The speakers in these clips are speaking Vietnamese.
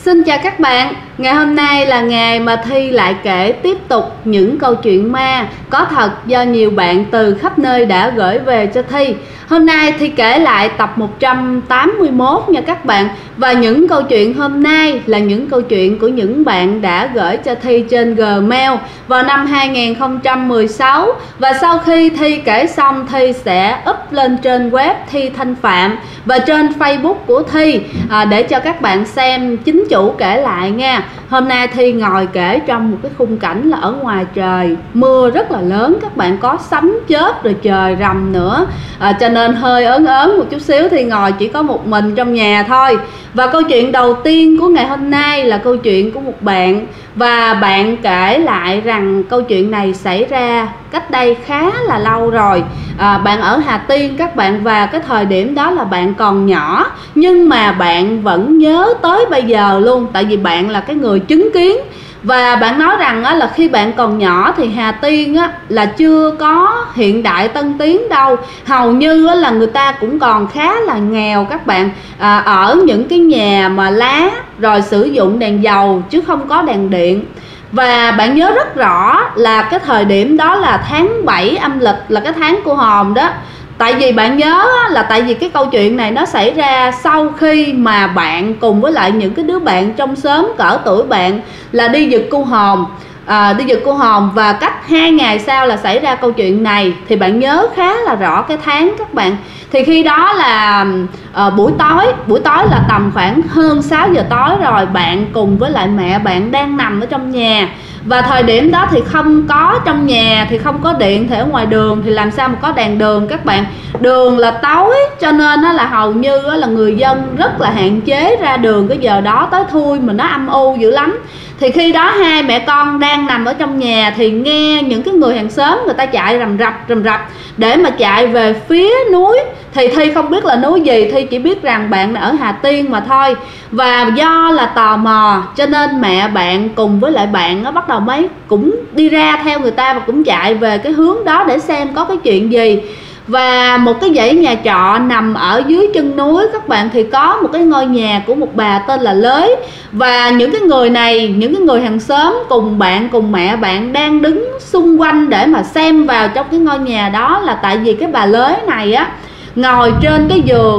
Xin chào các bạn, ngày hôm nay là ngày mà Thi lại kể tiếp tục những câu chuyện ma có thật do nhiều bạn từ khắp nơi đã gửi về cho Thi. Hôm nay Thi kể lại tập 181 nha các bạn. Và những câu chuyện hôm nay là những câu chuyện của những bạn đã gửi cho Thi trên Gmail vào năm 2016. Và sau khi Thi kể xong, Thi sẽ up lên trên web Thi Thanh Phạm và trên Facebook của Thi để cho các bạn xem chính chủ kể lại nha. Hôm nay Thi ngồi kể trong một cái khung cảnh là ở ngoài trời mưa rất là lớn, các bạn, có sấm chớp rồi trời rầm nữa, cho nên hơi ớn ớn một chút xíu. Thi ngồi chỉ có một mình trong nhà thôi. Và câu chuyện đầu tiên của ngày hôm nay là câu chuyện của một bạn, và bạn kể lại rằng câu chuyện này xảy ra cách đây khá là lâu rồi. Bạn ở Hà Tiên các bạn, và cái thời điểm đó là bạn còn nhỏ, nhưng mà bạn vẫn nhớ tới bây giờ luôn, tại vì bạn là cái người chứng kiến. Và bạn nói rằng là khi bạn còn nhỏ thì Hà Tiên là chưa có hiện đại tân tiến đâu, hầu như là người ta cũng còn khá là nghèo các bạn, ở những cái nhà mà lá rồi sử dụng đèn dầu chứ không có đèn điện. Và bạn nhớ rất rõ là cái thời điểm đó là tháng 7 âm lịch, là cái tháng của Hòm đó. Tại vì bạn nhớ là tại vì cái câu chuyện này nó xảy ra sau khi mà bạn cùng với lại những cái đứa bạn trong xóm cỡ tuổi bạn là đi giật cu hòm. Đi giật cu hòm, và cách 2 ngày sau là xảy ra câu chuyện này. Thì bạn nhớ khá là rõ cái tháng các bạn. Thì khi đó là buổi tối là tầm khoảng hơn 6 giờ tối rồi, bạn cùng với lại mẹ bạn đang nằm ở trong nhà. Và thời điểm đó thì không có trong nhà thì không có điện, thì ở ngoài đường thì làm sao mà có đèn đường các bạn. Đường là tối, cho nên là hầu như là người dân rất là hạn chế ra đường cái giờ đó, tới thui mà nó âm u dữ lắm. Thì khi đó hai mẹ con đang nằm ở trong nhà thì nghe những cái người hàng xóm người ta chạy rầm rập để mà chạy về phía núi. Thì Thi không biết là núi gì, Thi chỉ biết rằng bạn ở Hà Tiên mà thôi. Và do là tò mò cho nên mẹ bạn cùng với lại bạn nó bắt đầu mới cũng đi ra theo người ta và cũng chạy về cái hướng đó để xem có cái chuyện gì. Và một cái dãy nhà trọ nằm ở dưới chân núi các bạn, thì có một cái ngôi nhà của một bà tên là Lới. Và những cái người này, những cái người hàng xóm cùng bạn cùng mẹ bạn đang đứng xung quanh để mà xem vào trong cái ngôi nhà đó, là tại vì cái bà Lới này ngồi trên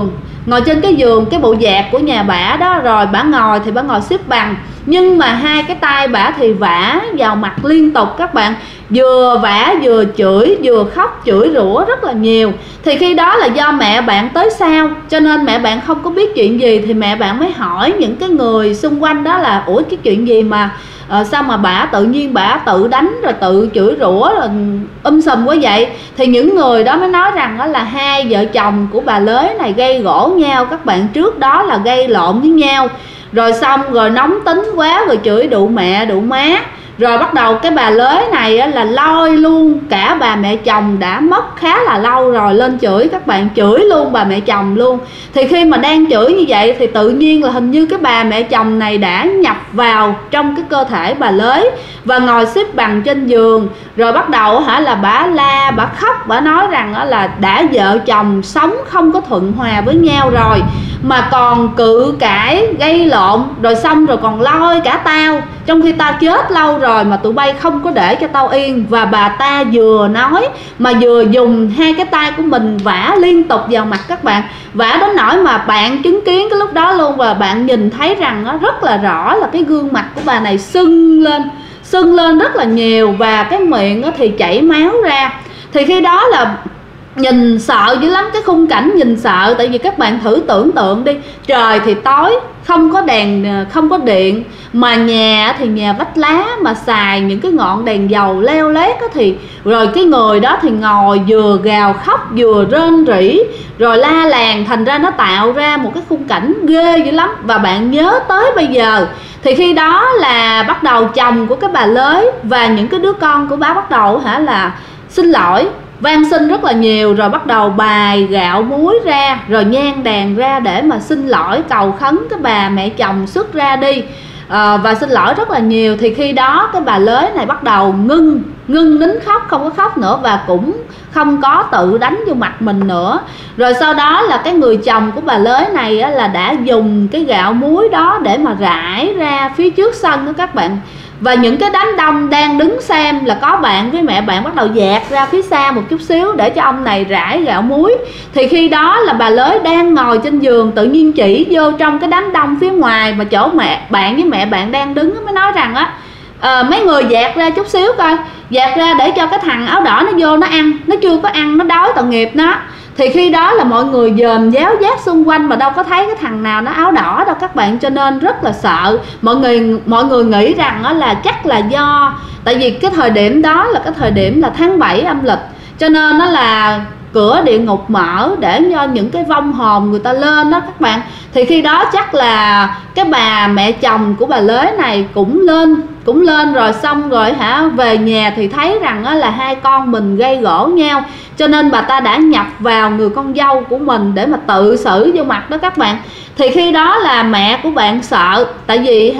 cái giường, cái bộ dạt của nhà bả đó, rồi bả ngồi thì bả ngồi xếp bằng, nhưng mà hai cái tay bả thì vả vào mặt liên tục các bạn, vừa vả vừa chửi, vừa khóc chửi rủa rất là nhiều. Thì khi đó là do mẹ bạn tới sau cho nên mẹ bạn không có biết chuyện gì, thì mẹ bạn mới hỏi những cái người xung quanh đó là ủa cái chuyện gì mà sao mà bả tự nhiên bả tự đánh rồi tự chửi rủa rồi sùm quá vậy. Thì những người đó mới nói rằng đó là hai vợ chồng của bà Lới này gây gổ nhau các bạn, trước đó là gây lộn với nhau, rồi xong rồi nóng tính quá rồi chửi đụ mẹ đụ má. Rồi bắt đầu cái bà Lới này là lôi luôn cả bà mẹ chồng đã mất khá là lâu rồi lên chửi các bạn, chửi luôn bà mẹ chồng luôn. Thì khi mà đang chửi như vậy thì tự nhiên là hình như cái bà mẹ chồng này đã nhập vào trong cái cơ thể bà Lới và ngồi xếp bằng trên giường. Rồi bắt đầu là bả la, bả khóc, bả nói rằng là đã vợ chồng sống không có thuận hòa với nhau rồi mà còn cự cãi gây lộn, rồi xong rồi còn lôi cả tao, trong khi tao chết lâu rồi mà tụi bay không có để cho tao yên. Và bà ta vừa nói mà vừa dùng hai cái tay của mình vả liên tục vào mặt các bạn, vả đến nỗi mà bạn chứng kiến cái lúc đó luôn. Và bạn nhìn thấy rằng rất là rõ là cái gương mặt của bà này sưng lên rất là nhiều, và cái miệng thì chảy máu ra. Thì khi đó là nhìn sợ dữ lắm, cái khung cảnh nhìn sợ. Tại vì các bạn thử tưởng tượng đi, trời thì tối, không có đèn, không có điện, mà nhà thì nhà vách lá mà xài những cái ngọn đèn dầu leo lét thì rồi cái người đó thì ngồi vừa gào khóc vừa rên rỉ rồi la làng, thành ra nó tạo ra một cái khung cảnh ghê dữ lắm. Và bạn nhớ tới bây giờ thì khi đó là bắt đầu chồng của cái bà Lới và những cái đứa con của bà bắt đầu là xin lỗi, van xin rất là nhiều, rồi bắt đầu bài gạo muối ra, rồi nhang đèn ra để mà xin lỗi cầu khấn cái bà mẹ chồng xuất ra đi. và xin lỗi rất là nhiều. Thì khi đó cái bà lới này bắt đầu ngưng nín khóc, không có khóc nữa, và cũng không có tự đánh vô mặt mình nữa. Rồi sau đó là cái người chồng của bà lới này á, là đã dùng cái gạo muối đó để mà rải ra phía trước sân đó các bạn. Và những cái đám đông đang đứng xem là có bạn với mẹ bạn bắt đầu dạt ra phía xa một chút xíu để cho ông này rải gạo muối. Thì khi đó là bà lới đang ngồi trên giường, tự nhiên chỉ vô trong cái đám đông phía ngoài mà chỗ mẹ bạn với mẹ bạn đang đứng, mới nói rằng á, mấy người dạt ra chút xíu coi, dạt ra để cho cái thằng áo đỏ nó vô nó ăn, nó chưa có ăn nó đói tội nghiệp nó. Thì khi đó là mọi người dòm giáo giác xung quanh mà đâu có thấy cái thằng nào nó áo đỏ đâu các bạn, cho nên rất là sợ. Mọi người nghĩ rằng đó là chắc là do, tại vì cái thời điểm đó là cái thời điểm là tháng 7 âm lịch, cho nên nó là cửa địa ngục mở để cho những cái vong hồn người ta lên đó các bạn. Thì khi đó chắc là cái bà mẹ chồng của bà lới này cũng lên rồi, xong rồi về nhà thì thấy rằng là hai con mình gây gổ nhau, cho nên bà ta đã nhập vào người con dâu của mình để mà tự xử vô mặt đó các bạn. Thì khi đó là mẹ của bạn sợ, tại vì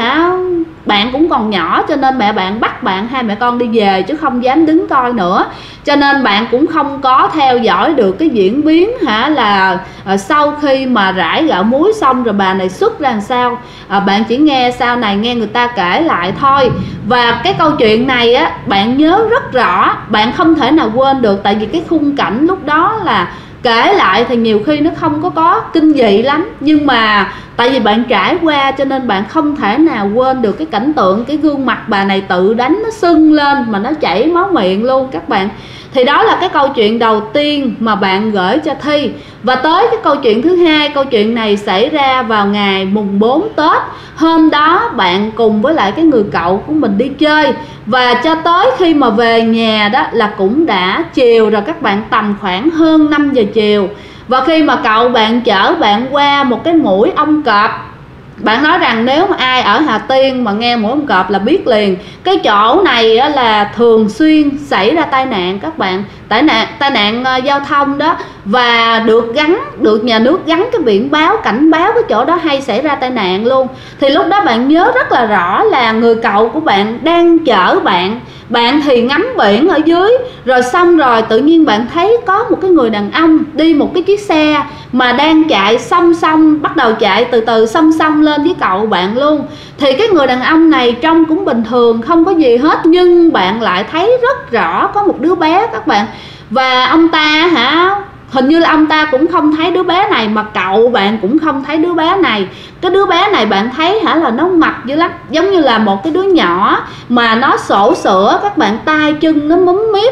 bạn cũng còn nhỏ, cho nên mẹ bạn bắt hai mẹ con đi về chứ không dám đứng coi nữa. Cho nên bạn cũng không có theo dõi được cái diễn biến là sau khi mà rải gạo muối xong rồi bà này xuất ra làm sao. Bạn chỉ nghe sau này nghe người ta kể lại thôi. Và cái câu chuyện này á, bạn nhớ rất rõ, bạn không thể nào quên được, tại vì cái khung cảnh lúc đó là kể lại thì nhiều khi nó không có kinh dị lắm, nhưng mà tại vì bạn trải qua cho nên bạn không thể nào quên được cái cảnh tượng cái gương mặt bà này tự đánh nó sưng lên mà nó chảy máu miệng luôn các bạn. Thì đó là cái câu chuyện đầu tiên mà bạn gửi cho Thi. Và tới cái câu chuyện thứ hai, câu chuyện này xảy ra vào ngày mùng 4 Tết. Hôm đó bạn cùng với lại cái người cậu của mình đi chơi, và cho tới khi mà về nhà đó là cũng đã chiều rồi các bạn, tầm khoảng hơn 5 giờ chiều. Và khi mà cậu bạn chở bạn qua một cái mũi ong cọp, bạn nói rằng nếu mà ai ở Hà Tiên mà nghe mũi ong cọp là biết liền. Cái chỗ này là thường xuyên xảy ra tai nạn các bạn, tai nạn giao thông đó. Và được nhà nước gắn cái biển báo cảnh báo cái chỗ đó hay xảy ra tai nạn luôn. Thì lúc đó bạn nhớ rất là rõ là người cậu của bạn đang chở bạn thì ngắm biển ở dưới, rồi xong rồi tự nhiên bạn thấy có một cái người đàn ông đi một cái chiếc xe mà đang chạy song song, bắt đầu chạy từ từ song song lên với cậu bạn luôn. Thì cái người đàn ông này trông cũng bình thường, không có gì hết, nhưng bạn lại thấy rất rõ có một đứa bé các bạn. Và ông ta hình như là ông ta cũng không thấy đứa bé này, mà cậu bạn cũng không thấy đứa bé này. Cái đứa bé này bạn thấy là nó mập dữ lắm, giống như là một cái đứa nhỏ mà nó sổ sữa các bạn, tay chân nó múm míp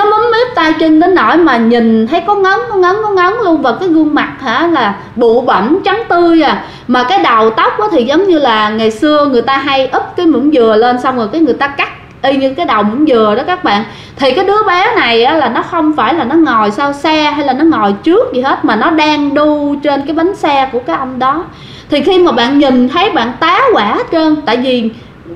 tay chân đến nỗi mà nhìn thấy có ngấn luôn. Và cái gương mặt là bụ bẫm trắng tươi mà cái đầu tóc thì giống như là ngày xưa người ta hay úp cái muỗng dừa lên, xong rồi cái người ta cắt y như cái đầu muỗng dừa đó các bạn. Thì cái đứa bé này là nó không phải là nó ngồi sau xe hay là nó ngồi trước gì hết, mà nó đang đu trên cái bánh xe của cái ông đó. Thì khi mà bạn nhìn thấy bạn tá hỏa hết trơn, tại vì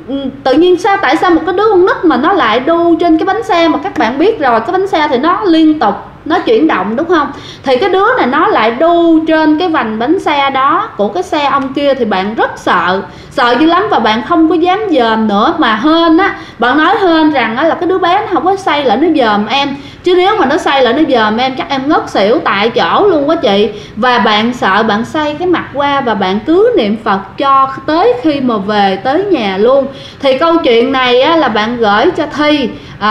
tự nhiên tại sao một cái đứa con nít mà nó lại đu trên cái bánh xe, mà các bạn biết rồi cái bánh xe thì nó liên tục nó chuyển động đúng không. Thì cái đứa này nó lại đu trên cái vành bánh xe đó của cái xe ông kia. Thì bạn rất sợ dữ lắm, và bạn không có dám dòm nữa. Mà hên bạn nói hên rằng là cái đứa bé nó không có say lại nó dòm em, chứ nếu mà nó say lại nó dòm em chắc em ngất xỉu tại chỗ luôn quá chị. Và bạn sợ, bạn xoay cái mặt qua và bạn cứ niệm Phật cho tới khi mà về tới nhà luôn. Thì câu chuyện này là bạn gửi cho Thi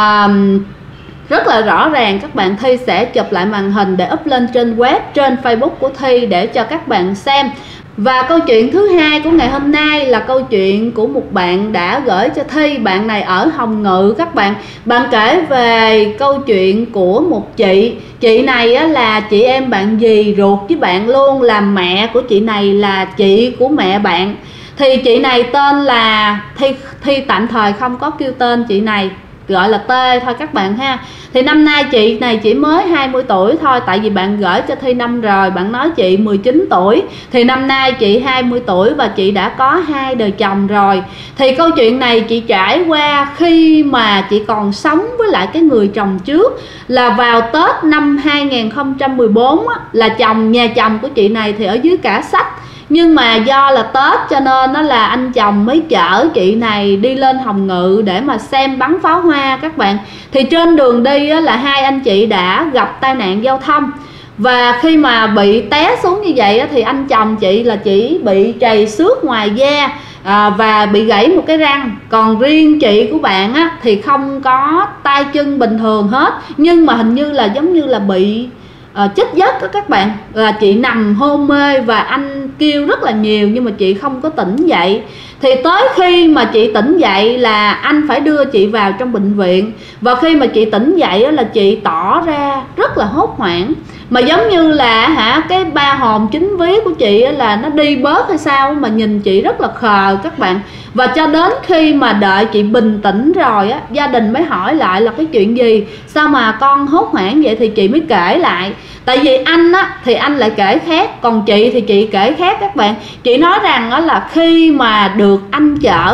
rất là rõ ràng. Các bạn, Thi sẽ chụp lại màn hình để up lên trên web, trên Facebook của Thi để cho các bạn xem. Và câu chuyện thứ hai của ngày hôm nay là câu chuyện của một bạn đã gửi cho Thi. Bạn này ở Hồng Ngự các bạn. Bạn kể về câu chuyện của một chị này là chị em bạn dì ruột với bạn luôn, là mẹ của chị này là chị của mẹ bạn. Thì chị này tên là Thi tạm thời không có kêu tên chị này, gọi là T thôi các bạn ha. Thì năm nay chị này chỉ mới 20 tuổi thôi, tại vì bạn gửi cho Thi năm rồi, bạn nói chị 19 tuổi. Thì năm nay chị 20 tuổi và chị đã có 2 đời chồng rồi. Thì câu chuyện này chị trải qua khi mà chị còn sống với lại cái người chồng trước. Là vào Tết năm 2014 là nhà chồng của chị này thì ở dưới Cả Sách. Nhưng mà do là Tết cho nên nó là anh chồng mới chở chị này đi lên Hồng Ngự để mà xem bắn pháo hoa các bạn. Thì trên đường đi là hai anh chị đã gặp tai nạn giao thông. Và khi mà bị té xuống như vậy thì anh chồng chị là chỉ bị trầy xước ngoài da và bị gãy một cái răng. Còn riêng chị của bạn thì không có tay chân bình thường hết, nhưng mà hình như là giống như là bị chết giấc đó các bạn. Là chị nằm hôn mê và anh kêu rất là nhiều nhưng mà chị không có tỉnh dậy. Thì tới khi mà chị tỉnh dậy là anh phải đưa chị vào trong bệnh viện. Và khi mà chị tỉnh dậy là chị tỏ ra rất là hốt hoảng, mà giống như là cái ba hồn chính vía của chị là nó đi bớt hay sao mà nhìn chị rất là khờ các bạn. Và cho đến khi mà đợi chị bình tĩnh rồi gia đình mới hỏi lại là cái chuyện gì, sao mà con hốt hoảng vậy, thì chị mới kể lại. Tại vì anh thì anh lại kể khác, còn chị thì chị kể khác các bạn. Chị nói rằng là khi mà được anh chở,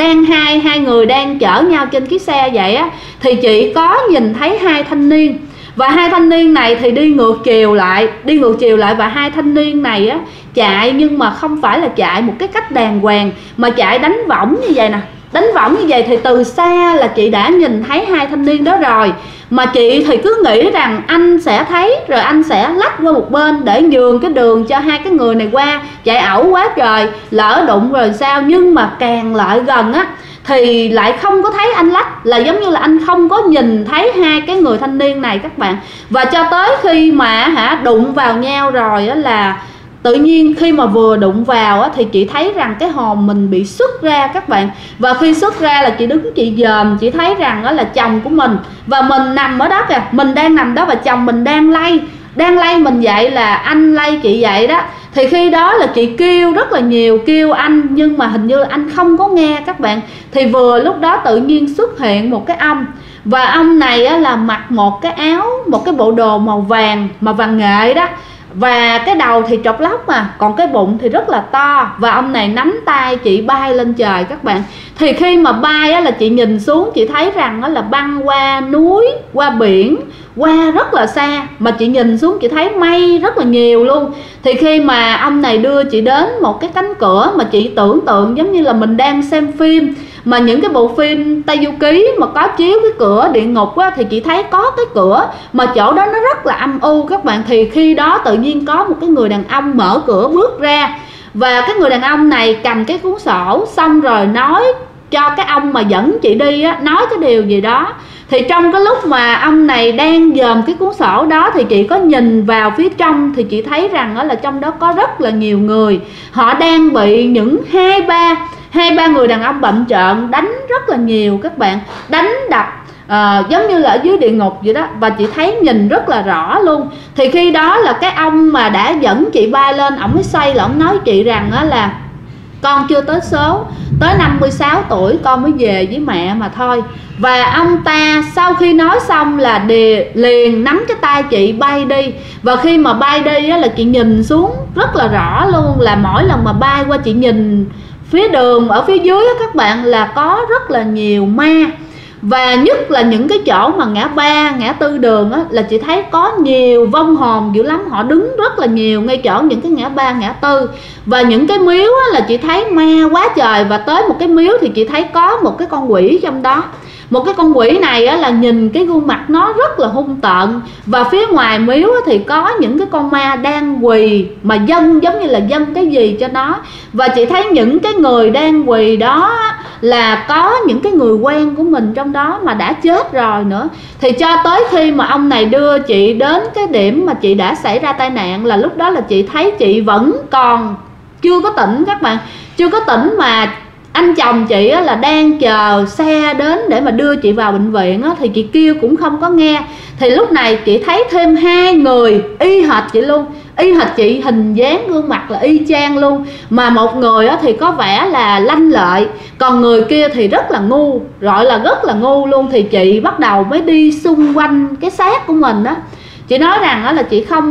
hai người đang chở nhau trên chiếc xe vậy thì chị có nhìn thấy hai thanh niên. Và hai thanh niên này thì đi ngược chiều lại, và hai thanh niên này chạy, nhưng mà không phải là chạy một cái cách đàng hoàng, mà chạy đánh võng như vậy nè. Đánh võng như vậy thì từ xa là chị đã nhìn thấy hai thanh niên đó rồi. Mà chị thì cứ nghĩ rằng anh sẽ thấy rồi anh sẽ lách qua một bên để nhường cái đường cho hai cái người này qua. Chạy ẩu quá trời, lỡ đụng rồi sao. Nhưng mà càng lại gần thì lại không có thấy anh lách, là giống như là anh không có nhìn thấy hai cái người thanh niên này các bạn. Và cho tới khi mà đụng vào nhau rồi là tự nhiên khi mà vừa đụng vào thì chị thấy rằng cái hồn mình bị xuất ra các bạn. Và khi xuất ra là chị đứng chị dòm, chị thấy rằng là chồng của mình và mình nằm ở đó kìa, mình đang nằm đó và chồng mình đang lay mình dậy, là anh lay chị dậy đó. Thì khi đó là chị kêu rất là nhiều, kêu anh nhưng mà hình như là anh không có nghe các bạn. Thì vừa lúc đó tự nhiên xuất hiện một cái ông, và ông này là mặc một cái áo, một cái bộ đồ màu vàng nghệ đó, và cái đầu thì trọc lóc còn cái bụng thì rất là to. Và ông này nắm tay chị bay lên trời các bạn. Thì khi mà bay là chị nhìn xuống, chị thấy rằng là băng qua núi, qua biển, qua rất là xa, mà chị nhìn xuống chị thấy mây rất là nhiều luôn. Thì khi mà ông này đưa chị đến một cái cánh cửa mà chị tưởng tượng giống như là mình đang xem phim, mà những cái bộ phim Tây Du Ký mà có chiếu cái cửa địa ngục thì chị thấy có cái cửa mà chỗ đó nó rất là âm u các bạn. Thì khi đó tự nhiên có một cái người đàn ông mở cửa bước ra, và cái người đàn ông này cầm cái cuốn sổ, xong rồi nói cho cái ông mà dẫn chị đi nói cái điều gì đó. Thì trong cái lúc mà ông này đang dòm cái cuốn sổ đó thì chị có nhìn vào phía trong, thì chị thấy rằng là trong đó có rất là nhiều người. Họ đang bị những hai ba người đàn ông bậm trợn đánh rất là nhiều các bạn, đánh đập giống như là ở dưới địa ngục vậy đó. Và chị thấy nhìn rất là rõ luôn. Thì khi đó là cái ông mà đã dẫn chị bay lên, ổng mới xoay là ổng nói chị rằng là con chưa tới số, tới 56 tuổi con mới về với mẹ mà thôi. Và ông ta sau khi nói xong là liền nắm cái tay chị bay đi. Và khi mà bay đi là chị nhìn xuống rất là rõ luôn, là mỗi lần mà bay qua chị nhìn phía đường ở phía dưới các bạn là có rất là nhiều ma. Và nhất là những cái chỗ mà ngã ba, ngã tư đường là chị thấy có nhiều vong hồn dữ lắm. Họ đứng rất là nhiều ngay chỗ những cái ngã ba, ngã tư. Và những cái miếu là chị thấy ma quá trời. Và tới một cái miếu thì chị thấy có một cái con quỷ trong đó. Một cái con quỷ này là nhìn cái gương mặt nó rất là hung tợn. Và phía ngoài miếu thì có những cái con ma đang quỳ, mà dâng giống như là dâng cái gì cho nó. Và chị thấy những cái người đang quỳ đó là có những cái người quen của mình trong đó mà đã chết rồi nữa. Thì cho tới khi mà ông này đưa chị đến cái điểm mà chị đã xảy ra tai nạn, là lúc đó là chị thấy chị vẫn còn chưa có tỉnh các bạn, chưa có tỉnh, mà anh chồng chị là đang chờ xe đến để mà đưa chị vào bệnh viện thì chị kêu cũng không có nghe. Thì lúc này chị thấy thêm hai người y hệt chị luôn, y hệt chị, hình dáng gương mặt là y chang luôn. Mà một người thì có vẻ là lanh lợi, còn người kia thì rất là ngu, gọi là rất là ngu luôn. Thì chị bắt đầu mới đi xung quanh cái xác của mình Chị nói rằng đó là chị không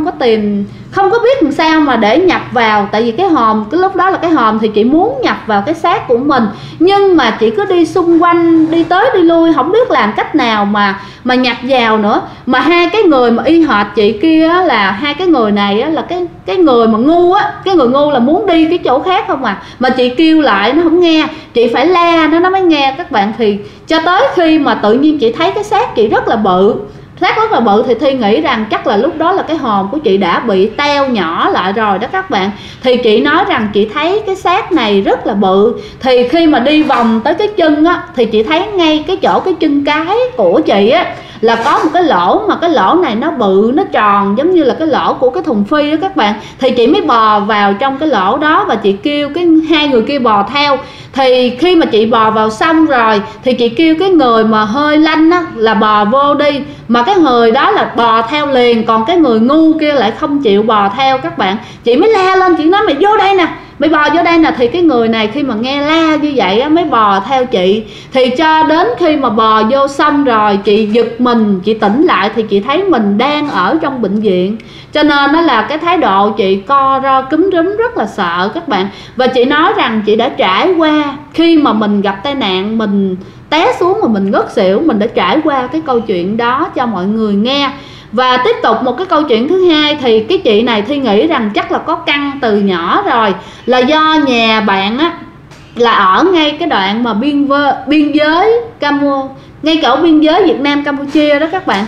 có biết làm sao mà để nhập vào, tại vì cái hòm cái lúc đó là cái hòm thì chị muốn nhập vào cái xác của mình, nhưng mà chị cứ đi xung quanh, đi tới đi lui, không biết làm cách nào mà nhập vào nữa. Mà hai cái người mà y hệt chị kia á, là hai cái người này á, là cái người mà ngu á, cái người ngu là muốn đi cái chỗ khác không à, mà chị kêu lại nó không nghe, chị phải la nó mới nghe các bạn. Thì cho tới khi mà tự nhiên chị thấy cái xác chị rất là bự, thì Thi nghĩ rằng chắc là lúc đó là cái hòm của chị đã bị teo nhỏ lại rồi đó các bạn. Thì chị nói rằng chị thấy cái xác này rất là bự. Thì khi mà đi vòng tới cái chân á, thì chị thấy ngay cái chỗ cái chân cái của chị á là có một cái lỗ, mà cái lỗ này nó bự, nó tròn giống như là cái lỗ của cái thùng phi đó các bạn. Thì chị mới bò vào trong cái lỗ đó và chị kêu cái hai người kia bò theo. Thì khi mà chị bò vào xong rồi thì chị kêu cái người mà hơi lanh á là bò vô đi, mà cái người đó là bò theo liền, còn cái người ngu kia lại không chịu bò theo các bạn. Chị mới la lên, chị nói mày vô đây nè, mày bò vô đây nè. Thì cái người này khi mà nghe la như vậy á mới bò theo chị. Thì cho đến khi mà bò vô xong rồi chị giật mình, chị tỉnh lại thì chị thấy mình đang ở trong bệnh viện. Cho nên đó là cái thái độ chị co ro cúm rúm rất là sợ các bạn. Và chị nói rằng chị đã trải qua, khi mà mình gặp tai nạn, mình té xuống mà mình ngất xỉu, mình đã trải qua cái câu chuyện đó cho mọi người nghe. Và tiếp tục một cái câu chuyện thứ hai, thì cái chị này Thi nghĩ rằng chắc là có căn từ nhỏ rồi, là do nhà bạn á là ở ngay cái đoạn mà biên giới ngay chỗ biên giới Việt Nam Campuchia đó các bạn.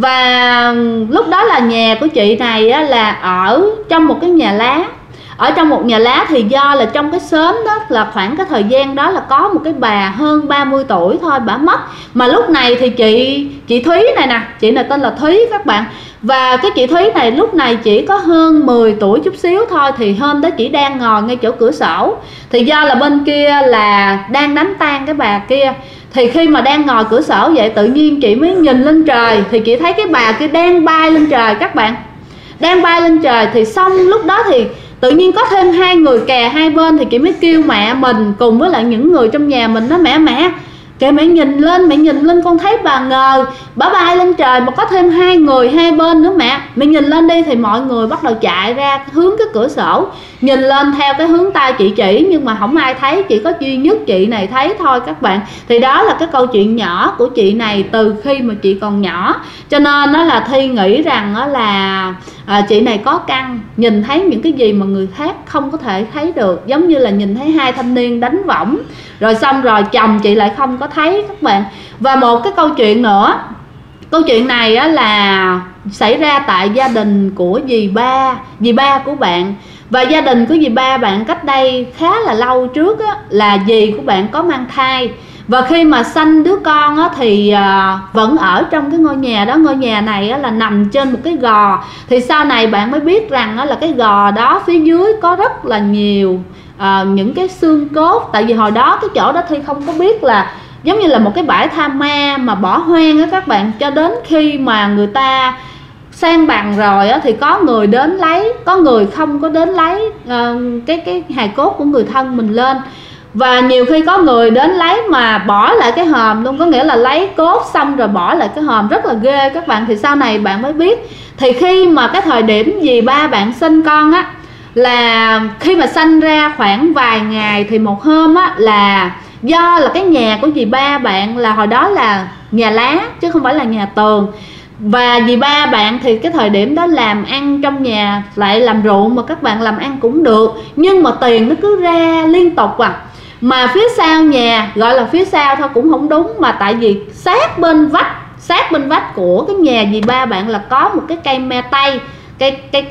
Và lúc đó là nhà của chị này á, là ở trong một cái nhà lá. Ở trong một nhà lá thì do là trong cái xóm đó là khoảng cái thời gian đó là có một cái bà hơn 30 tuổi thôi, bà mất. Mà lúc này thì chị Thúy này nè, chị này tên là Thúy các bạn. Và cái chị Thúy này lúc này chỉ có hơn 10 tuổi chút xíu thôi. Thì hôm đó chị đang ngồi ngay chỗ cửa sổ. Thì do là bên kia là đang đánh tan cái bà kia, thì khi mà đang ngồi cửa sổ vậy tự nhiên chị mới nhìn lên trời, thì chị thấy cái bà kia đang bay lên trời các bạn, đang bay lên trời. Thì xong lúc đó thì tự nhiên có thêm hai người kè hai bên, thì chị mới kêu mẹ mình cùng với lại những người trong nhà mình, nói mẹ kìa, mẹ nhìn lên con thấy bà ngờ bà bay lên trời mà có thêm hai người hai bên nữa, mẹ nhìn lên đi. Thì mọi người bắt đầu chạy ra hướng cái cửa sổ, nhìn lên theo cái hướng tay chị chỉ, nhưng mà không ai thấy, chỉ có duy nhất chị này thấy thôi các bạn. Thì đó là cái câu chuyện nhỏ của chị này từ khi mà chị còn nhỏ. Cho nên đó là Thi nghĩ rằng đó là chị này có căn, nhìn thấy những cái gì mà người khác không có thể thấy được. Giống như là nhìn thấy hai thanh niên đánh võng, rồi xong rồi chồng chị lại không có thấy các bạn. Và một cái câu chuyện nữa, câu chuyện này á là xảy ra tại gia đình của dì ba của bạn. Và gia đình của dì ba bạn cách đây khá là lâu trước á, là dì của bạn có mang thai. Và khi mà sanh đứa con á, thì vẫn ở trong cái ngôi nhà đó. Ngôi nhà này á, là nằm trên một cái gò. Thì sau này bạn mới biết rằng á, là cái gò đó phía dưới có rất là nhiều những cái xương cốt. Tại vì hồi đó cái chỗ đó Thi không có biết, là giống như là một cái bãi tha ma mà bỏ hoang á các bạn. Cho đến khi mà người ta sang bằng rồi á, thì có người đến lấy, có người không có đến lấy cái hài cốt của người thân mình lên. Và nhiều khi có người đến lấy mà bỏ lại cái hòm luôn, có nghĩa là lấy cốt xong rồi bỏ lại cái hòm, rất là ghê các bạn. Thì sau này bạn mới biết, thì khi mà cái thời điểm dì ba bạn sinh con á, là khi mà sanh ra khoảng vài ngày, thì một hôm á là do là cái nhà của dì ba bạn là hồi đó là nhà lá chứ không phải là nhà tường. Và dì ba bạn thì cái thời điểm đó làm ăn trong nhà, lại làm ruộng mà các bạn, làm ăn cũng được, nhưng mà tiền nó cứ ra liên tục Mà phía sau nhà, gọi là phía sau thôi cũng không đúng, mà tại vì sát bên vách của cái nhà dì ba bạn là có một cái cây me tây, cây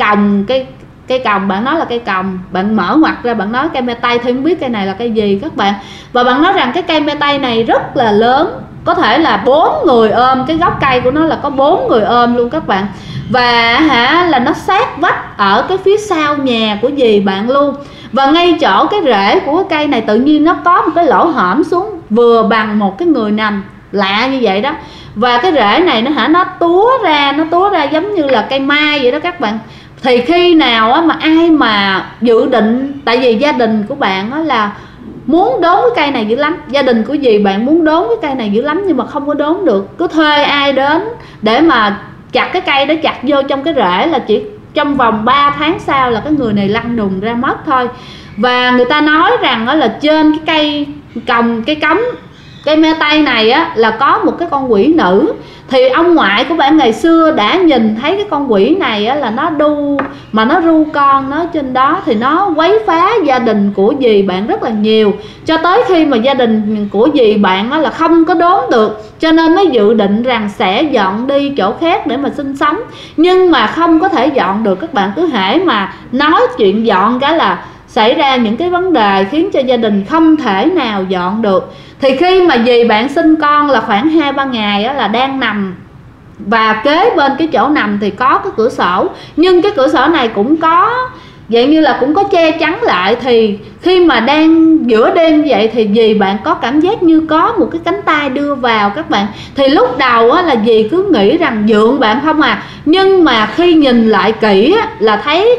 còng, bạn nói là cây còng, bạn mở ngoặt ra bạn nói cây me tây thì không biết cây này là cây gì các bạn. Và bạn nói rằng cái cây me tây này rất là lớn, có thể là 4 người ôm, cái gốc cây của nó là có 4 người ôm luôn các bạn. Và là nó sát vách ở cái phía sau nhà của dì bạn luôn. Và ngay chỗ cái rễ của cái cây này tự nhiên nó có một cái lỗ hõm xuống vừa bằng một cái người nằm, lạ như vậy đó. Và cái rễ này nó túa ra giống như là cây mai vậy đó các bạn. Thì khi nào á, mà ai mà dự định, tại vì gia đình của bạn á, là muốn đốn cái cây này dữ lắm, gia đình của dì bạn muốn đốn cái cây này dữ lắm, nhưng mà không có đốn được, cứ thuê ai đến để mà chặt cái cây đó chặt vô trong cái rễ là chỉ trong vòng 3 tháng sau là cái người này lăn đùng ra mất thôi. Và người ta nói rằng đó là trên cái cây còng, cái cống, cây me tây này á là có một cái con quỷ nữ. Thì ông ngoại của bạn ngày xưa đã nhìn thấy cái con quỷ này á, là nó đu mà nó ru con nó trên đó, thì nó quấy phá gia đình của dì bạn rất là nhiều, cho tới khi mà gia đình của dì bạn á, là không có đốn được, cho nên mới dự định rằng sẽ dọn đi chỗ khác để mà sinh sống. Nhưng mà không có thể dọn được các bạn, cứ hễ mà nói chuyện dọn cái là xảy ra những cái vấn đề khiến cho gia đình không thể nào dọn được. Thì khi mà dì bạn sinh con là khoảng 2-3 ngày á, là đang nằm, và kế bên cái chỗ nằm thì có cái cửa sổ, nhưng cái cửa sổ này cũng có dạng như là cũng có che chắn lại. Thì khi mà đang giữa đêm vậy thì dì bạn có cảm giác như có một cái cánh tay đưa vào các bạn. Thì lúc đầu á, là dì cứ nghĩ rằng dượng bạn không à, nhưng mà khi nhìn lại kỹ á, là thấy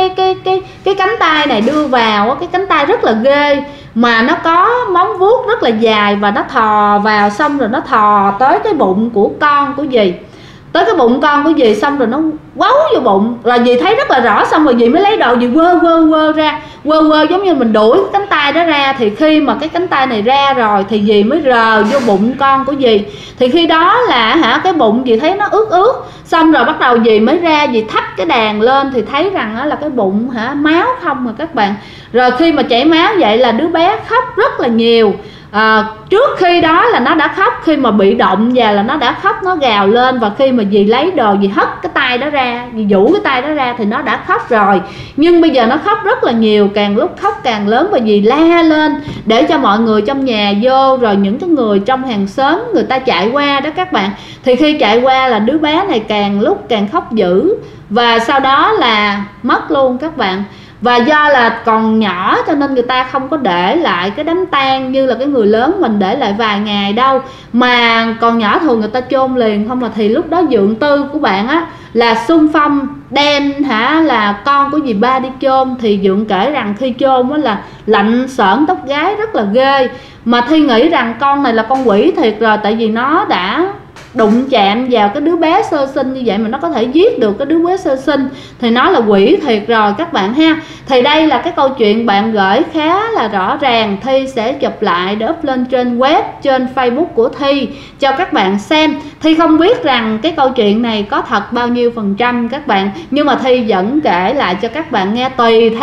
cái cánh tay này đưa vào á, cái cánh tay rất là ghê, mà nó có móng vuốt rất là dài, và nó thò vào xong rồi nó thò tới cái bụng của con của dì, tới cái bụng con của dì, xong rồi nó quấu vô bụng, rồi dì thấy rất là rõ. Xong rồi dì mới lấy đầu dì quơ ra, quơ giống như mình đuổi cái cánh tay đó ra. Thì khi mà cái cánh tay này ra rồi thì dì mới rờ vô bụng con của dì. Thì khi đó là cái bụng dì thấy nó ướt ướt, xong rồi bắt đầu dì mới ra, dì thắp cái đàn lên thì thấy rằng là cái bụng máu không mà các bạn. Rồi khi mà chảy máu vậy là đứa bé khóc rất là nhiều. Trước khi đó là nó đã khóc, khi mà bị động và là nó đã khóc, nó gào lên. Và khi mà dì lấy đồ, dì hất cái tay đó ra, dì vũ cái tay đó ra thì nó đã khóc rồi. Nhưng bây giờ nó khóc rất là nhiều, càng lúc khóc càng lớn, và dì la lên để cho mọi người trong nhà vô, rồi những cái người trong hàng xóm người ta chạy qua đó các bạn. Thì khi chạy qua là đứa bé này càng lúc càng khóc dữ, và sau đó là mất luôn các bạn. Và do là còn nhỏ cho nên người ta không có để lại cái đám tang như là cái người lớn mình để lại vài ngày đâu, mà còn nhỏ thường người ta chôn liền không. Mà thì lúc đó dượng tư của bạn á là xung phong đem là con của dì ba đi chôn. Thì dượng kể rằng khi chôn á là lạnh sởn tóc gáy rất là ghê, mà Thi nghĩ rằng con này là con quỷ thiệt rồi, tại vì nó đã đụng chạm vào cái đứa bé sơ sinh như vậy mà nó có thể giết được cái đứa bé sơ sinh, thì nó là quỷ thiệt rồi các bạn ha. Thì đây là cái câu chuyện bạn gửi khá là rõ ràng, Thi sẽ chụp lại để up lên trên web, trên Facebook của Thi cho các bạn xem. Thi không biết rằng cái câu chuyện này có thật bao nhiêu % các bạn, nhưng mà Thi vẫn kể lại cho các bạn nghe,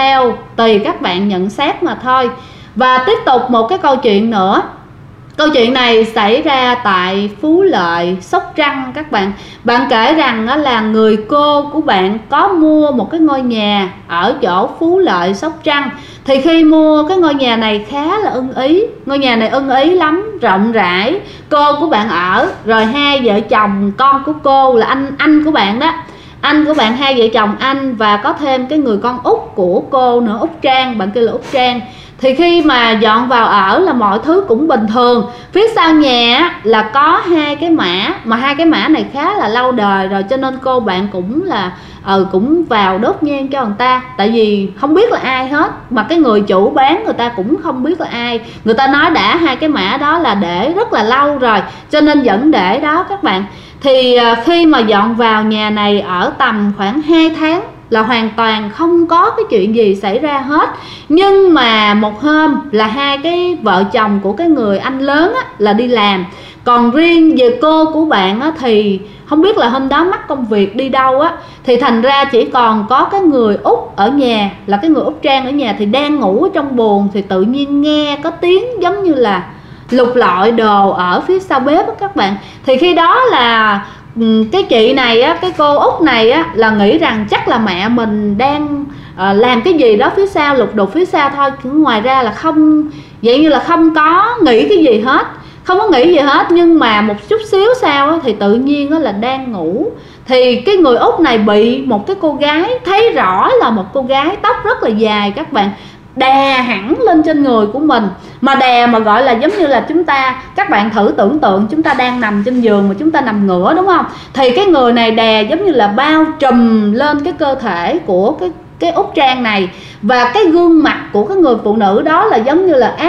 tùy các bạn nhận xét mà thôi. Và tiếp tục một cái câu chuyện nữa. Câu chuyện này xảy ra tại Phú Lợi, Sóc Trăng các bạn. Bạn kể rằng là người cô của bạn có mua một cái ngôi nhà ở chỗ Phú Lợi, Sóc Trăng. Thì khi mua cái ngôi nhà này khá là ưng ý, ngôi nhà này ưng ý lắm, rộng rãi, cô của bạn ở, rồi hai vợ chồng con của cô là anh của bạn đó, anh của bạn, hai vợ chồng anh, và có thêm cái người con út của cô nữa, Út Trang, bạn kêu là Út Trang. Thì khi mà dọn vào ở là mọi thứ cũng bình thường. Phía sau nhà là có hai cái mã, mà hai cái mã này khá là lâu đời rồi, cho nên cô bạn cũng là cũng vào đốt nhang cho người ta, tại vì không biết là ai hết, mà cái người chủ bán người ta cũng không biết là ai. Người ta nói đã hai cái mã đó là để rất là lâu rồi, cho nên vẫn để đó các bạn. Thì khi mà dọn vào nhà này ở tầm khoảng 2 tháng là hoàn toàn không có cái chuyện gì xảy ra hết. Nhưng mà một hôm là hai cái vợ chồng của cái người anh lớn á, là đi làm. Còn riêng về cô của bạn á, thì không biết là hôm đó mắc công việc đi đâu á, thì thành ra chỉ còn có cái người út ở nhà, là cái người Út Trang ở nhà, thì đang ngủ ở trong buồng. Thì tự nhiên nghe có tiếng giống như là lục lọi đồ ở phía sau bếp á các bạn. Thì khi đó là cái chị này á, cái cô út này á, là nghĩ rằng chắc là mẹ mình đang làm cái gì đó phía sau, lục đục phía sau thôi, ngoài ra là không, vậy như là không có nghĩ cái gì hết, không có nghĩ gì hết. Nhưng mà một chút xíu sau á, thì tự nhiên á, là đang ngủ, thì cái người út này bị một cái cô gái, thấy rõ là một cô gái tóc rất là dài các bạn, đè hẳn lên trên người của mình. Mà đè mà gọi là giống như là các bạn thử tưởng tượng chúng ta đang nằm trên giường mà chúng ta nằm ngửa đúng không, thì cái người này đè giống như là bao trùm lên cái cơ thể của cái Út Trang này. Và cái gương mặt của cái người phụ nữ đó là giống như là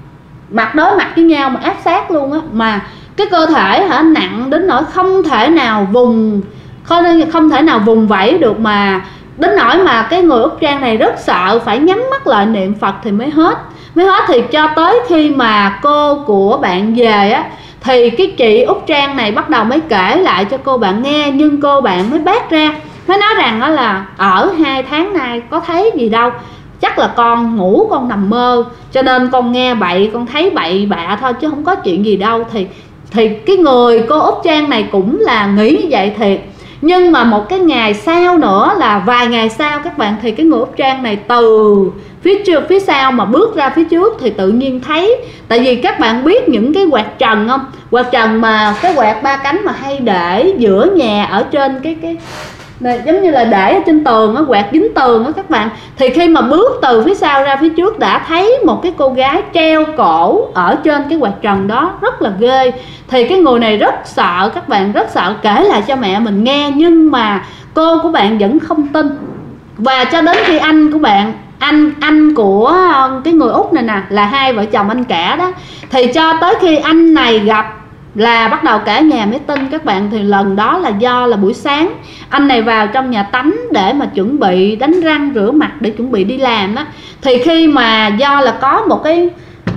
mặt đối mặt với nhau mà áp sát luôn á, mà cái cơ thể nặng đến nỗi không thể nào vùng, không thể nào vùng vẫy được, mà đến nỗi mà cái người Úc Trang này rất sợ, phải nhắm mắt lại niệm Phật thì mới hết. Thì cho tới khi mà cô của bạn về á, thì cái chị Úc Trang này bắt đầu mới kể lại cho cô bạn nghe, nhưng cô bạn mới bác ra, mới nói rằng đó là ở 2 tháng nay có thấy gì đâu, chắc là con ngủ con nằm mơ, cho nên con nghe bậy, con thấy bậy bạ thôi chứ không có chuyện gì đâu. Thì cái người cô Úc Trang này cũng là nghĩ như vậy thiệt. Nhưng mà một cái ngày sau nữa, là vài ngày sau các bạn, thì cái người Úc Trang này từ phía sau mà bước ra phía trước thì tự nhiên thấy. Tại vì các bạn biết những cái quạt trần không? Quạt trần mà cái quạt 3 cánh mà hay để giữa nhà ở trên cái này, giống như là để ở trên tường á, quạt dính tường á các bạn. Thì khi mà bước từ phía sau ra phía trước đã thấy một cái cô gái treo cổ ở trên cái quạt trần đó, rất là ghê. Thì cái người này rất sợ các bạn, rất sợ, kể lại cho mẹ mình nghe, nhưng mà cô của bạn vẫn không tin. Và cho đến khi anh của bạn, anh của cái người Úc này nè, là hai vợ chồng anh cả đó, thì cho tới khi anh này gặp là bắt đầu cả nhà mới tin các bạn. Thì lần đó là do là buổi sáng anh này vào trong nhà tắm để mà chuẩn bị đánh răng rửa mặt để chuẩn bị đi làm á, thì khi mà do là có một cái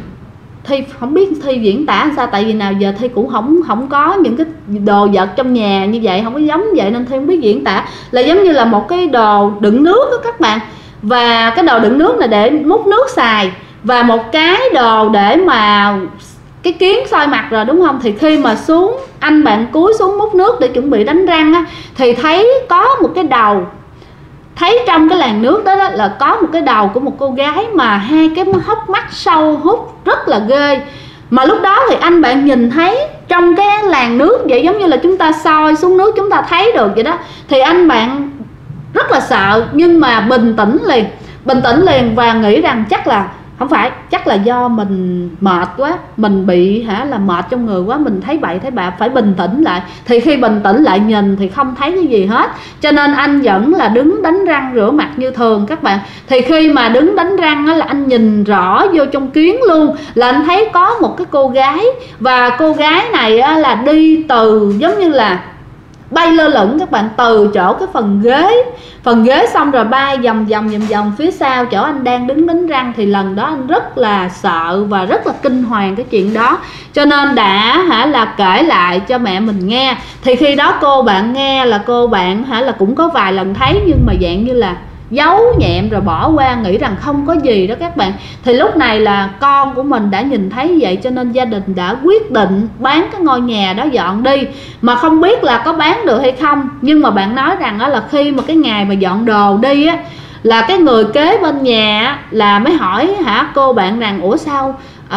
Thi không biết Thi diễn tả làm sao, tại vì nào giờ Thi cũng không có những cái đồ vật trong nhà như vậy, không có giống vậy nên Thi không biết diễn tả. Là giống như là một cái đồ đựng nước đó các bạn, và cái đồ đựng nước là để múc nước xài, và một cái đồ để mà cái kiến soi mặt rồi, đúng không? Thì khi mà xuống, anh bạn cúi xuống múc nước để chuẩn bị đánh răng á, thì thấy có một cái đầu, thấy trong cái làn nước đó, là có một cái đầu của một cô gái mà hai cái hốc mắt sâu hút rất là ghê. Mà lúc đó thì anh bạn nhìn thấy trong cái làn nước vậy, giống như là chúng ta soi xuống nước chúng ta thấy được vậy đó. Thì anh bạn rất là sợ, nhưng mà bình tĩnh liền và nghĩ rằng chắc là không phải, chắc là do mình mệt quá, mình bị là mệt trong người quá, mình thấy bậy thấy bạ, phải bình tĩnh lại. Thì khi bình tĩnh lại nhìn thì không thấy cái gì hết, cho nên anh vẫn là đứng đánh răng rửa mặt như thường các bạn. Thì khi mà đứng đánh răng á, là anh nhìn rõ vô trong kiến luôn, là anh thấy có một cái cô gái, và cô gái này á, là đi từ giống như là bay lơ lửng các bạn, từ chỗ cái phần ghế xong rồi bay vòng phía sau chỗ anh đang đứng đánh răng. Thì lần đó anh rất là sợ và rất là kinh hoàng cái chuyện đó, cho nên đã là kể lại cho mẹ mình nghe. Thì khi đó cô bạn nghe là cô bạn là cũng có vài lần thấy, nhưng mà dạng như là giấu nhẹm rồi bỏ qua, nghĩ rằng không có gì đó các bạn. Thì lúc này là con của mình đã nhìn thấy vậy, cho nên gia đình đã quyết định bán cái ngôi nhà đó dọn đi. Mà không biết là có bán được hay không, nhưng mà bạn nói rằng đó là khi mà cái ngày mà dọn đồ đi á, là cái người kế bên nhà là mới hỏi cô bạn rằng ủa sao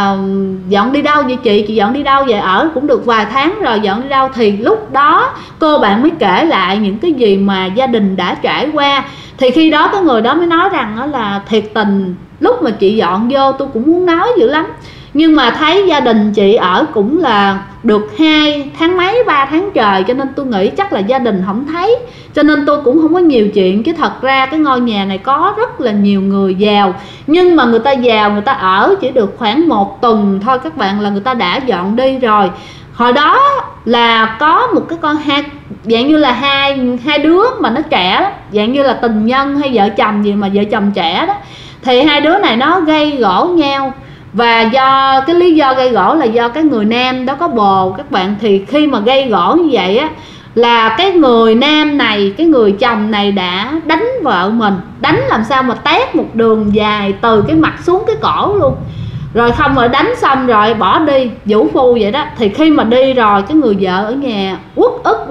dọn đi đâu vậy chị dọn đi đâu vậy, ở cũng được vài tháng rồi, dọn đi đâu? Thì lúc đó cô bạn mới kể lại những cái gì mà gia đình đã trải qua. Thì khi đó cái người đó mới nói rằng đó là thiệt tình lúc mà chị dọn vô tôi cũng muốn nói dữ lắm, nhưng mà thấy gia đình chị ở cũng là được 2 tháng mấy 3 tháng trời, cho nên tôi nghĩ chắc là gia đình không thấy, cho nên tôi cũng không có nhiều chuyện. Chứ thật ra cái ngôi nhà này có rất là nhiều người giàu, nhưng mà người ta giàu người ta ở chỉ được khoảng 1 tuần thôi các bạn, là người ta đã dọn đi rồi. Hồi đó là có một cái con dạng như là hai đứa mà nó trẻ lắm, dạng như là tình nhân hay vợ chồng gì mà vợ chồng trẻ đó. Thì hai đứa này nó gây gổ nhau, và do cái lý do gây gổ là do cái người nam đó có bồ các bạn. Thì khi mà gây gổ như vậy á, là cái người nam này, cái người chồng này đã đánh vợ mình, đánh làm sao mà tét một đường dài từ cái mặt xuống cái cổ luôn. Rồi không, rồi đánh xong rồi bỏ đi, vũ phu vậy đó. Thì khi mà đi rồi, cái người vợ ở nhà uất ức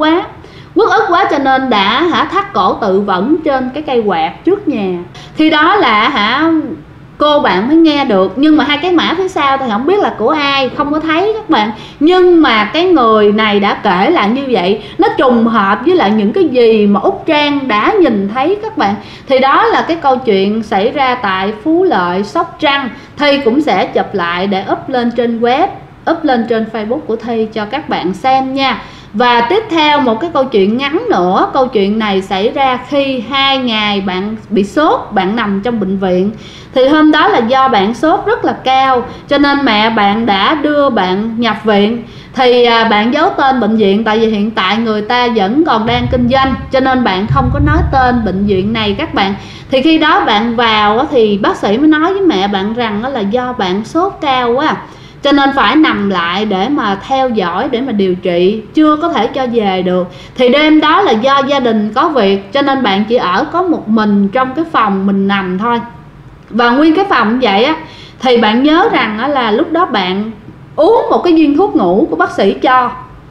quá cho nên đã thắt cổ tự vẫn trên cái cây quạt trước nhà. Khi đó là cô bạn mới nghe được, nhưng mà hai cái mã phía sau thì không biết là của ai, không có thấy các bạn. Nhưng mà cái người này đã kể lại như vậy, nó trùng hợp với lại những cái gì mà Úc Trang đã nhìn thấy các bạn. Thì đó là cái câu chuyện xảy ra tại Phú Lợi, Sóc Trăng. Thi cũng sẽ chụp lại để up lên trên web, up lên trên Facebook của Thi cho các bạn xem nha. Và tiếp theo một cái câu chuyện ngắn nữa. Câu chuyện này xảy ra khi 2 ngày bạn bị sốt, bạn nằm trong bệnh viện. Thì hôm đó là do bạn sốt rất là cao, cho nên mẹ bạn đã đưa bạn nhập viện. Thì bạn giấu tên bệnh viện, tại vì hiện tại người ta vẫn còn đang kinh doanh, cho nên bạn không có nói tên bệnh viện này các bạn. Thì khi đó bạn vào thì bác sĩ mới nói với mẹ bạn rằng là do bạn sốt cao quá, cho nên phải nằm lại để mà theo dõi, để mà điều trị, chưa có thể cho về được. Thì đêm đó là do gia đình có việc, cho nên bạn chỉ ở có một mình trong cái phòng mình nằm thôi. Và nguyên cái phòng vậy á, thì bạn nhớ rằng là lúc đó bạn uống một cái viên thuốc ngủ của bác sĩ cho.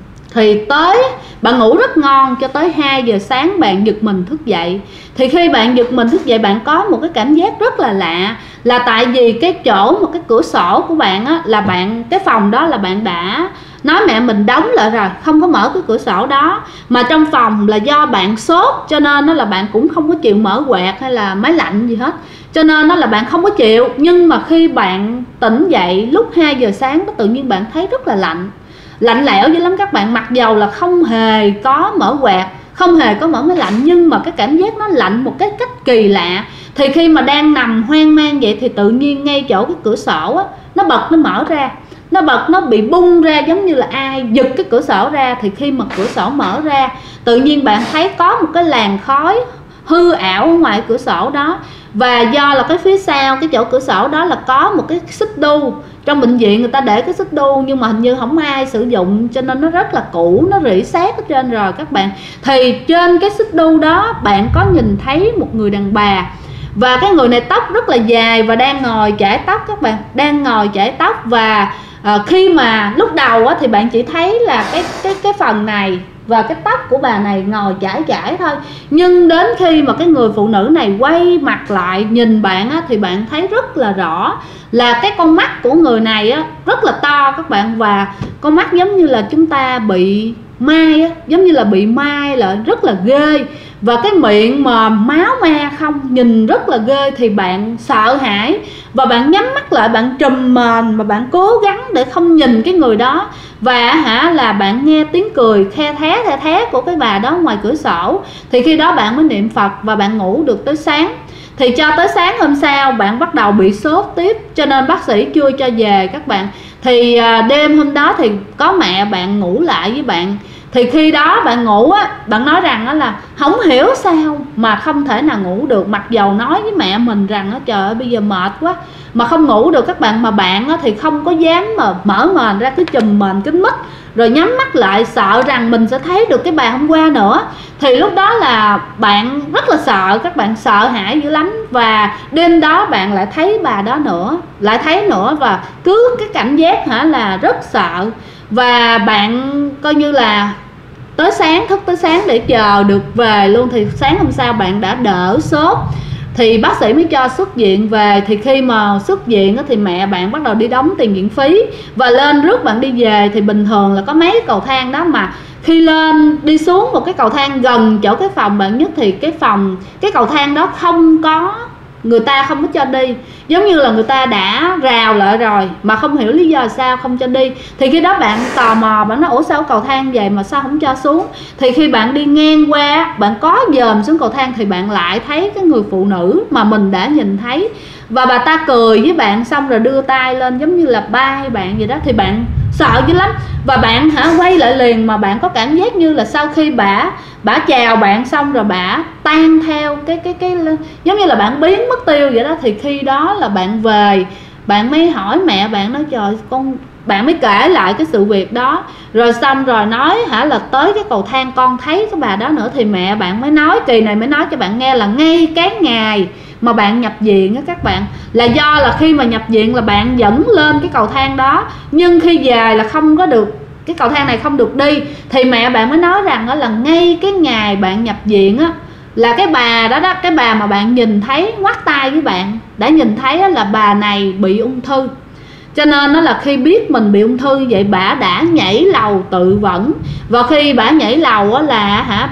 Thì tới bạn ngủ rất ngon cho tới 2 giờ sáng bạn giật mình thức dậy. Thì khi bạn giật mình thức dậy, bạn có một cái cảm giác rất là lạ, là tại vì cái chỗ một cái cửa sổ của bạn á, là cái phòng đó là bạn đã nói mẹ mình đóng lại rồi, không có mở cái cửa sổ đó. Mà trong phòng là do bạn sốt, cho nên nó là bạn cũng không có chịu mở quạt hay là máy lạnh gì hết, cho nên nó là bạn không có chịu. Nhưng mà khi bạn tỉnh dậy lúc 2 giờ sáng đó, tự nhiên bạn thấy rất là lạnh, lạnh lẽo dữ lắm các bạn. Mặc dầu là không hề có mở quạt, không hề có mở máy lạnh, nhưng mà cái cảm giác nó lạnh một cái cách kỳ lạ. Thì khi mà đang nằm hoang mang vậy thì tự nhiên ngay chỗ cái cửa sổ á, nó bật nó mở ra, nó bật nó bị bung ra, giống như là ai giật cái cửa sổ ra. Thì khi mà cửa sổ mở ra, tự nhiên bạn thấy có một cái làn khói hư ảo ở ngoài cửa sổ đó. Và do là cái phía sau cái chỗ cửa sổ đó là có một cái xích đu. Trong bệnh viện người ta để cái xích đu nhưng mà hình như không ai sử dụng, cho nên nó rất là cũ, nó rỉ sét ở trên rồi các bạn. Thì trên cái xích đu đó bạn có nhìn thấy một người đàn bà, và cái người này tóc rất là dài và đang ngồi chải tóc các bạn, đang ngồi chải tóc. Và khi mà lúc đầu á, thì bạn chỉ thấy là cái phần này và cái tóc của bà này ngồi chải thôi. Nhưng đến khi mà cái người phụ nữ này quay mặt lại nhìn bạn á, thì bạn thấy rất là rõ là cái con mắt của người này á, rất là to các bạn. Và con mắt giống như là chúng ta bị mai á, giống như là bị mai là rất là ghê. Và cái miệng mà máu me không, nhìn rất là ghê. Thì bạn sợ hãi và bạn nhắm mắt lại, bạn trùm mền mà bạn cố gắng để không nhìn cái người đó. Và là bạn nghe tiếng cười the thé của cái bà đó ngoài cửa sổ. Thì khi đó bạn mới niệm Phật và bạn ngủ được tới sáng. Thì cho tới sáng hôm sau bạn bắt đầu bị sốt tiếp, cho nên bác sĩ chưa cho về các bạn. Thì đêm hôm đó thì có mẹ bạn ngủ lại với bạn. Thì khi đó bạn ngủ á, bạn nói rằng đó là không hiểu sao mà không thể nào ngủ được. Mặc dầu nói với mẹ mình rằng trời ơi bây giờ mệt quá mà không ngủ được các bạn. Mà bạn thì không có dám mà mở mền ra, cứ chùm mền kín mít rồi nhắm mắt lại, sợ rằng mình sẽ thấy được cái bà hôm qua nữa. Thì lúc đó là bạn rất là sợ, các bạn sợ hãi dữ lắm. Và đêm đó bạn lại thấy bà đó nữa, lại thấy nữa. Và cứ cái cảm giác là rất sợ. Và bạn coi như là tới sáng, thức tới sáng để chờ được về luôn. Thì sáng hôm sau bạn đã đỡ sốt, thì bác sĩ mới cho xuất viện về. Thì khi mà xuất viện thì mẹ bạn bắt đầu đi đóng tiền viện phí và lên rước bạn đi về. Thì bình thường là có mấy cầu thang đó, mà khi lên đi xuống một cái cầu thang gần chỗ cái phòng bạn nhất, thì cái cầu thang đó không có, người ta không có cho đi, giống như là người ta đã rào lại rồi mà không hiểu lý do sao không cho đi. Thì khi đó bạn tò mò, bạn nói ủa sao cầu thang vậy mà sao không cho xuống. Thì khi bạn đi ngang qua, bạn có dòm xuống cầu thang thì bạn lại thấy cái người phụ nữ mà mình đã nhìn thấy. Và bà ta cười với bạn xong rồi đưa tay lên giống như là bye bạn vậy đó. Thì bạn sợ dữ lắm và bạn quay lại liền. Mà bạn có cảm giác như là sau khi bả chào bạn xong rồi bả tan theo cái giống như là bạn biến mất tiêu vậy đó. Thì khi đó là bạn về, bạn mới hỏi mẹ bạn, nói trời con, bạn mới kể lại cái sự việc đó. Rồi xong rồi nói là tới cái cầu thang con thấy cái bà đó nữa. Thì mẹ bạn mới nói, kỳ này mới nói cho bạn nghe là ngay cái ngày mà bạn nhập viện á các bạn, là do là khi mà nhập viện là bạn dẫn lên cái cầu thang đó, nhưng khi về là không có được, cái cầu thang này không được đi. Thì mẹ bạn mới nói rằng đó là ngay cái ngày bạn nhập viện á, là cái bà đó, cái bà mà bạn nhìn thấy ngoắt tay với bạn đã nhìn thấy là bà này bị ung thư. Cho nên đó là khi biết mình bị ung thư vậy, bà đã nhảy lầu tự vẫn. Và khi bà nhảy lầu á là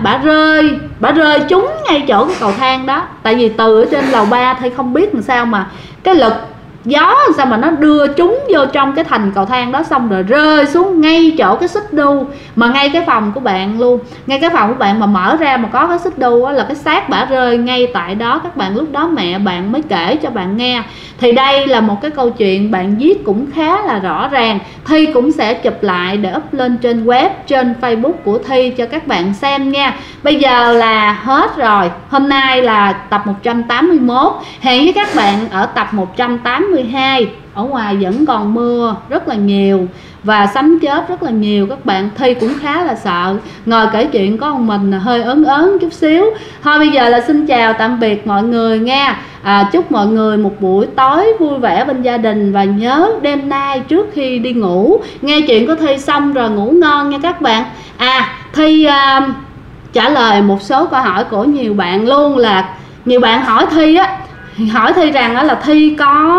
bà rơi trúng ngay chỗ cái cầu thang đó. Tại vì từ ở trên lầu 3 thì không biết làm sao mà cái lực gió sao mà nó đưa chúng vô trong cái thành cầu thang đó, xong rồi rơi xuống ngay chỗ cái xích đu mà ngay cái phòng của bạn luôn. Ngay cái phòng của bạn mà mở ra mà có cái xích đu á, là cái xác bả rơi ngay tại đó các bạn. Lúc đó mẹ bạn mới kể cho bạn nghe. Thì đây là một cái câu chuyện bạn viết cũng khá là rõ ràng. Thi cũng sẽ chụp lại để up lên trên web, trên Facebook của Thi cho các bạn xem nha. Bây giờ là hết rồi. Hôm nay là tập 181. Hẹn với các bạn ở tập 182. Ở ngoài vẫn còn mưa rất là nhiều và sấm chớp rất là nhiều các bạn. Thi cũng khá là sợ, ngồi kể chuyện có một mình hơi ớn chút xíu. Thôi bây giờ là xin chào tạm biệt mọi người nha. Chúc mọi người một buổi tối vui vẻ bên gia đình. Và nhớ đêm nay trước khi đi ngủ nghe chuyện của Thi xong rồi ngủ ngon nha các bạn. Thi trả lời một số câu hỏi của nhiều bạn luôn. Là nhiều bạn hỏi Thi á, hỏi Thi rằng đó là Thi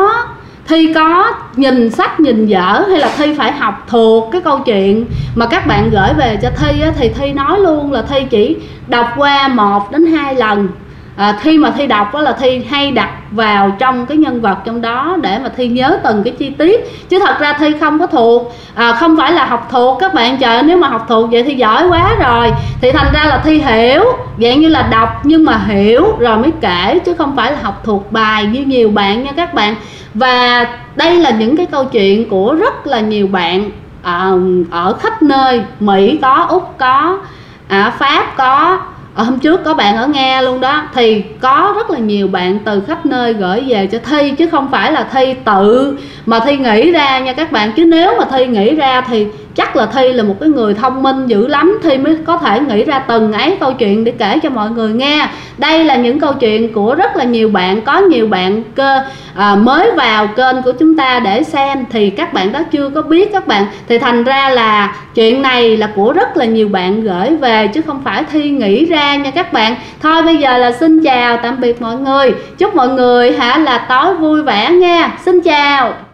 có nhìn sách nhìn vở hay là Thi phải học thuộc cái câu chuyện mà các bạn gửi về cho Thi á. Thì Thi nói luôn là Thi chỉ đọc qua 1 đến 2 lần. Khi mà Thi đọc đó là Thi hay đặt vào trong cái nhân vật trong đó để mà Thi nhớ từng cái chi tiết, chứ thật ra Thi không có thuộc, không phải là học thuộc các bạn. Trời, nếu mà học thuộc vậy thì giỏi quá rồi. Thì thành ra là Thi hiểu, dạng như là đọc nhưng mà hiểu rồi mới kể, chứ không phải là học thuộc bài như nhiều bạn nha các bạn. Và đây là những cái câu chuyện của rất là nhiều bạn ở khắp nơi. Mỹ có, Úc có, Pháp có, hôm trước có bạn ở Nga luôn đó. Thì có rất là nhiều bạn từ khắp nơi gửi về cho Thi, chứ không phải là Thi tự mà Thi nghĩ ra nha các bạn. Chứ nếu mà Thi nghĩ ra thì chắc là Thi là một cái người thông minh dữ lắm, Thi mới có thể nghĩ ra từng ấy câu chuyện để kể cho mọi người nghe. Đây là những câu chuyện của rất là nhiều bạn. Có nhiều bạn mới vào kênh của chúng ta để xem thì các bạn đó chưa có biết các bạn. Thì thành ra là chuyện này là của rất là nhiều bạn gửi về, chứ không phải Thi nghĩ ra nha các bạn. Thôi bây giờ là xin chào tạm biệt mọi người. Chúc mọi người là tối vui vẻ nha. Xin chào.